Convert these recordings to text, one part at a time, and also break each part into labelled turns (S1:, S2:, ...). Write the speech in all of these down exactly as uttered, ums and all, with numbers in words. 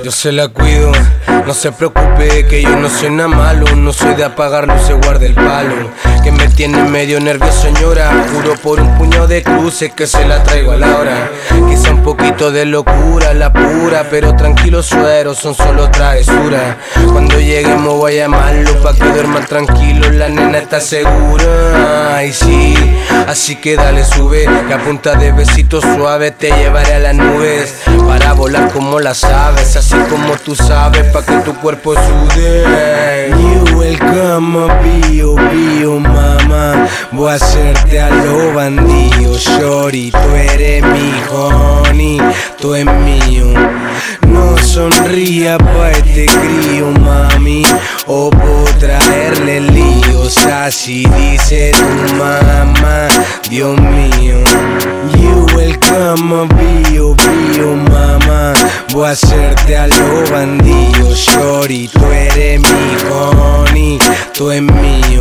S1: Yo se la cuido, no se preocupe que yo no soy nada malo. No soy de apagar luces, guarda el palo. Que me tiene medio nervioso, señora. Juro por un puñado de cruces que se la traigo a la hora. Quizá un poquito de locura, la pura, pero tranquilo suero, son solo travesuras. Cuando lleguemos voy a llamarlo pa' que duerman tranquilos, la nena está segura. Ay sí, así que dale sube, que a punta de besitos suaves te llevaré a las nubes. Para volar como las aves, así como tú sabes, pa' que tu cuerpo sude. You welcome a bio, bio, mama. Voy a hacerte a lo bandido, shorty. Tú eres mi honey, tú eres mío. No sonría pa' este crío, mami, o puedo traerle líos. Así dice tu mamá, Dios mío. You welcome a bio, bio, mama. Voy a hacerte a lo bandido, shorty. Tú eres mi honey, tú eres mío.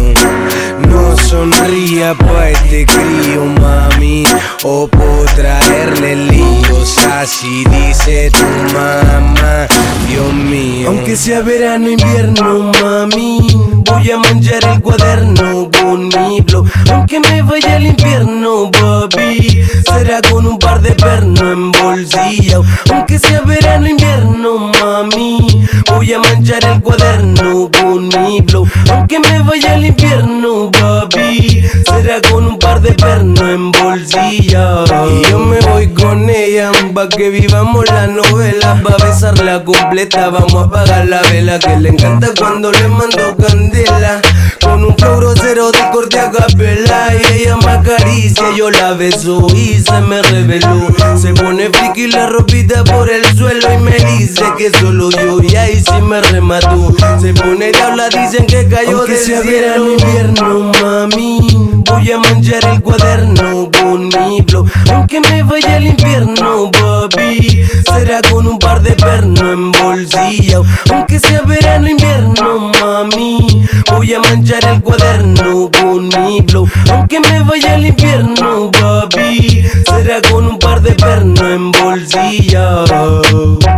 S1: No sonría pa' este crío, mami, o puedo traerle líos. Así dice tu mamá, Dios mío. Aunque sea verano, invierno, mami, voy a manchar el cuaderno con mi flow. Aunque me vaya al infierno, papi, será con un par de pernos en bolsillo. Aunque sea verano, invierno, mami, voy a manchar el cuaderno con mi flow. Aunque me vaya al infierno, papi, será con un par de pernos en bolsillo. Y yo me voy con ella pa' que vivamos la novela. Pa' besarla completa vamos a apagar la vela, que le encanta cuando le mando candela. Con un flow grosero de corte a capela, y ella me acaricia, yo la beso y se me reveló. Se pone friki la ropita por el suelo y me dice que solo yo, y ahí sí me remató. Se pone diabla, dicen que cayó del cielo. Aunque sea verano, invierno, mami, voy a manchar el cuaderno con mi flow. Aunque me vaya al infierno, papi, será con un par de pernos en bolsillo. Aunque sea verano, invierno, mami, voy a manchar el cuaderno con mi flow. Aunque me vaya al infierno, papi, será con un par de pernos en bolsillo.